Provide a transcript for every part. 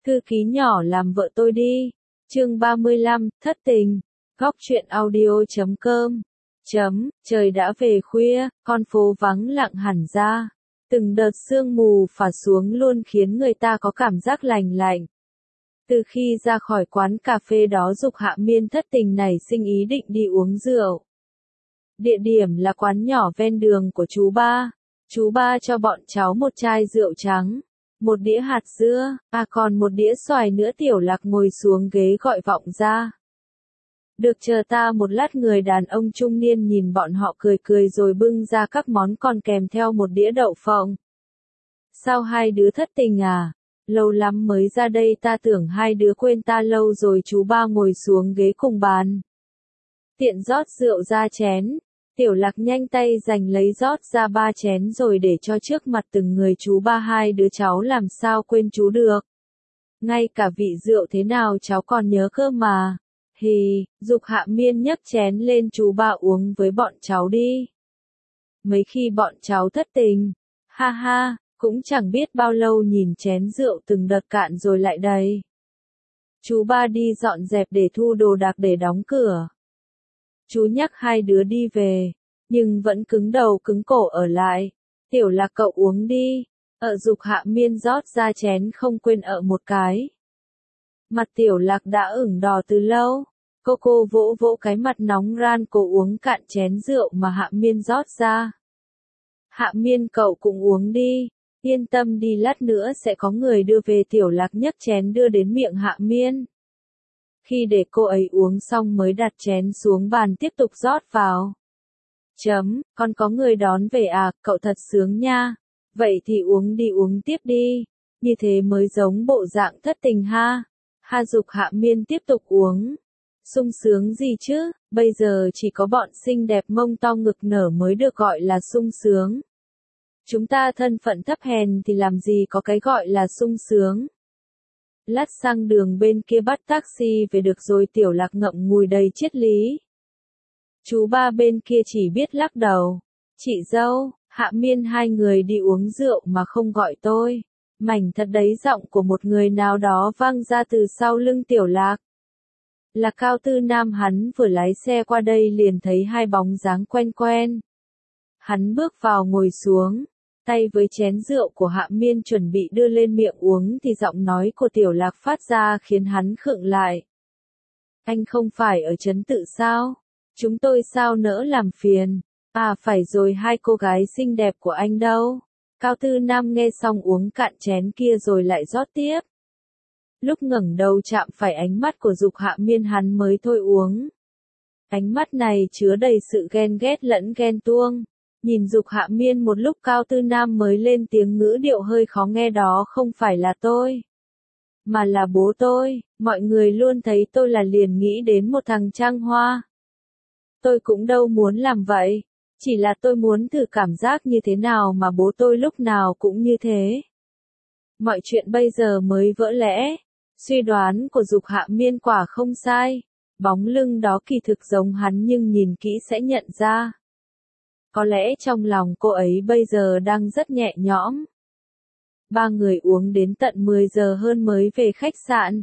Thư ký nhỏ làm vợ tôi đi. Chương 35, thất tình. Góc truyện audio.com. Trời đã về khuya, con phố vắng lặng hẳn ra. Từng đợt sương mù phả xuống luôn khiến người ta có cảm giác lành lạnh. Từ khi ra khỏi quán cà phê đó Dục Hạ Miên thất tình nảy sinh ý định đi uống rượu. Địa điểm là quán nhỏ ven đường của chú ba. Chú ba cho bọn cháu một chai rượu trắng, một đĩa hạt dưa, còn một đĩa xoài nữa. Tiểu Lạc ngồi xuống ghế gọi vọng ra. Được, chờ ta một lát. Người đàn ông trung niên nhìn bọn họ cười cười rồi bưng ra các món còn kèm theo một đĩa đậu phộng. Sao hai đứa thất tình à? Lâu lắm mới ra đây, ta tưởng hai đứa quên ta lâu rồi. Chú ba ngồi xuống ghế cùng bàn, tiện rót rượu ra chén. Tiểu Lạc nhanh tay giành lấy rót ra 3 chén rồi để cho trước mặt từng người. Chú ba, hai đứa cháu làm sao quên chú được. Ngay cả vị rượu thế nào cháu còn nhớ cơ mà. Hì, Dục Hạ Miên nhấc chén lên. Chú ba uống với bọn cháu đi. Mấy khi bọn cháu thất tình, ha ha, cũng chẳng biết bao lâu. Nhìn chén rượu từng đợt cạn rồi lại đầy. Chú ba đi dọn dẹp để thu đồ đạc để đóng cửa. Chú nhắc hai đứa đi về, nhưng vẫn cứng đầu cứng cổ ở lại. Tiểu Lạc, cậu uống đi. Dục Hạ Miên rót ra chén không quên một cái. Mặt Tiểu Lạc đã ửng đỏ từ lâu. Cô vỗ vỗ cái mặt nóng ran. Cô uống cạn chén rượu mà Hạ Miên rót ra. Hạ Miên, cậu cũng uống đi. Yên tâm đi, lát nữa sẽ có người đưa về. Tiểu Lạc nhấc chén đưa đến miệng Hạ Miên. Khi để cô ấy uống xong mới đặt chén xuống bàn tiếp tục rót vào. Con có người đón về à? Cậu thật sướng nha. Vậy thì uống đi, uống tiếp đi. Như thế mới giống bộ dạng thất tình ha. Dục Hạ Miên tiếp tục uống. Sung sướng gì chứ, bây giờ chỉ có bọn xinh đẹp mông to ngực nở mới được gọi là sung sướng. Chúng ta thân phận thấp hèn thì làm gì có cái gọi là sung sướng. Lát sang đường bên kia bắt taxi về được rồi. Tiểu Lạc ngậm ngùi đầy triết lý. Chú ba bên kia chỉ biết lắc đầu. Chị dâu, Hạ Miên, hai người đi uống rượu mà không gọi tôi. Mảnh thật đấy. Giọng của một người nào đó vang ra từ sau lưng Tiểu Lạc. Là Cao Tư Nam. Hắn vừa lái xe qua đây liền thấy hai bóng dáng quen quen. Hắn bước vào ngồi xuống, tay với chén rượu của Hạ Miên chuẩn bị đưa lên miệng uống thì giọng nói của Tiểu Lạc phát ra khiến hắn khựng lại. Anh không phải ở trấn Tự sao? Chúng tôi sao nỡ làm phiền. Phải rồi, hai cô gái xinh đẹp của anh đâu? Cao Tư Nam nghe xong uống cạn chén kia rồi lại rót tiếp. Lúc ngẩng đầu chạm phải ánh mắt của Dục Hạ Miên hắn mới thôi uống. Ánh mắt này chứa đầy sự ghen ghét lẫn ghen tuông. Nhìn Dục Hạ Miên một lúc Cao Tư Nam mới lên tiếng ngữ điệu hơi khó nghe, đó không phải là tôi, mà là bố tôi. Mọi người luôn thấy tôi là liền nghĩ đến một thằng trăng hoa. Tôi cũng đâu muốn làm vậy. Chỉ là tôi muốn thử cảm giác như thế nào mà bố tôi lúc nào cũng như thế. Mọi chuyện bây giờ mới vỡ lẽ. Suy đoán của Dục Hạ Miên quả không sai. Bóng lưng đó kỳ thực giống hắn nhưng nhìn kỹ sẽ nhận ra. Có lẽ trong lòng cô ấy bây giờ đang rất nhẹ nhõm. Ba người uống đến tận 10 giờ hơn mới về khách sạn.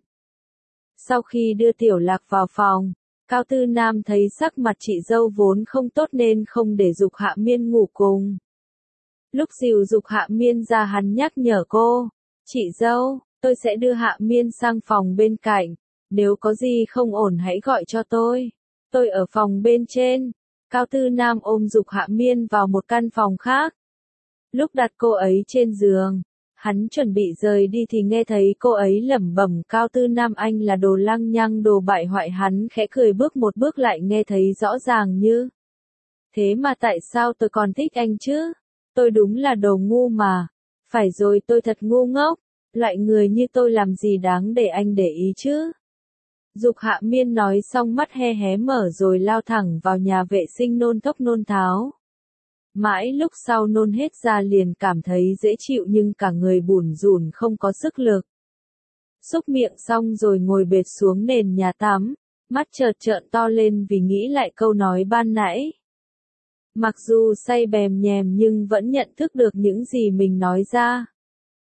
Sau khi đưa Tiểu Lạc vào phòng, Cao Tư Nam thấy sắc mặt chị dâu vốn không tốt nên không để Dục Hạ Miên ngủ cùng. Lúc dìu Dục Hạ Miên ra hắn nhắc nhở cô. Chị dâu, tôi sẽ đưa Hạ Miên sang phòng bên cạnh. Nếu có gì không ổn hãy gọi cho tôi. Tôi ở phòng bên trên. Cao Tư Nam ôm Dục Hạ Miên vào một căn phòng khác. Lúc đặt cô ấy trên giường, hắn chuẩn bị rời đi thì nghe thấy cô ấy lẩm bẩm Cao Tư Nam, anh là đồ lăng nhăng, đồ bại hoại. Hắn khẽ cười bước một bước lại nghe thấy rõ ràng như. Thế mà tại sao tôi còn thích anh chứ? Tôi đúng là đồ ngu mà. Phải rồi, tôi thật ngu ngốc. Loại người như tôi làm gì đáng để anh để ý chứ? Dục Hạ Miên nói xong mắt hé hé mở rồi lao thẳng vào nhà vệ sinh nôn thốc nôn tháo. Mãi lúc sau nôn hết ra liền cảm thấy dễ chịu nhưng cả người bủn rủn không có sức lực. Xúc miệng xong rồi ngồi bệt xuống nền nhà tắm, mắt chợt trợn to lên vì nghĩ lại câu nói ban nãy. Mặc dù say bèm nhèm nhưng vẫn nhận thức được những gì mình nói ra.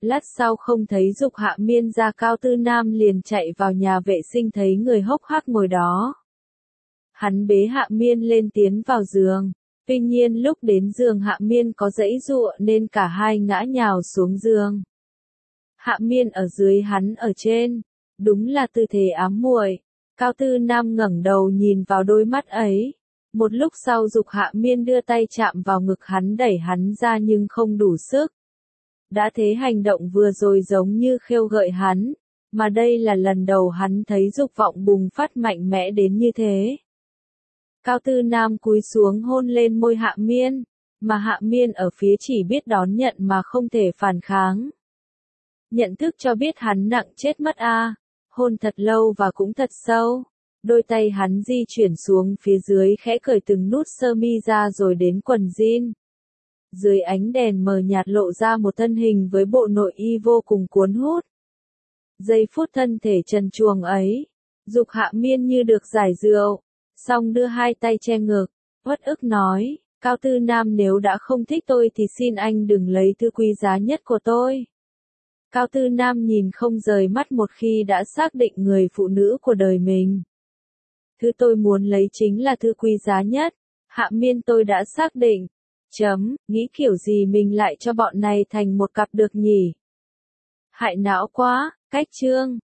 Lát sau không thấy Dục Hạ Miên ra, Cao Tư Nam liền chạy vào nhà vệ sinh thấy người hốc hác ngồi đó. Hắn bế Hạ Miên lên tiến vào giường. Tuy nhiên lúc đến giường Hạ Miên có giãy giụa nên cả hai ngã nhào xuống giường. Hạ Miên ở dưới, hắn ở trên. Đúng là tư thế ám muội. Cao Tư Nam ngẩng đầu nhìn vào đôi mắt ấy. Một lúc sau Dục Hạ Miên đưa tay chạm vào ngực hắn, đẩy hắn ra nhưng không đủ sức. Đã thế hành động vừa rồi giống như khêu gợi hắn, mà đây là lần đầu hắn thấy dục vọng bùng phát mạnh mẽ đến như thế. Cao Tư Nam cúi xuống hôn lên môi Hạ Miên, mà Hạ Miên ở phía chỉ biết đón nhận mà không thể phản kháng. Nhận thức cho biết hắn nặng chết mất a. Hôn thật lâu và cũng thật sâu. Đôi tay hắn di chuyển xuống phía dưới, khẽ cởi từng nút sơ mi ra rồi đến quần jean. Dưới ánh đèn mờ nhạt lộ ra một thân hình với bộ nội y vô cùng cuốn hút. Giây phút thân thể trần truồng ấy, Dục Hạ Miên như được giải rượu, xong đưa hai tay che ngực, uất ức nói, Cao Tư Nam, nếu đã không thích tôi thì xin anh đừng lấy thứ quý giá nhất của tôi. Cao Tư Nam nhìn không rời mắt một khi đã xác định người phụ nữ của đời mình. Thứ tôi muốn lấy chính là thứ quý giá nhất. Hạ Miên, tôi đã xác định. Nghĩ kiểu gì mình lại cho bọn này thành một cặp được nhỉ? Hại não quá. Cách chương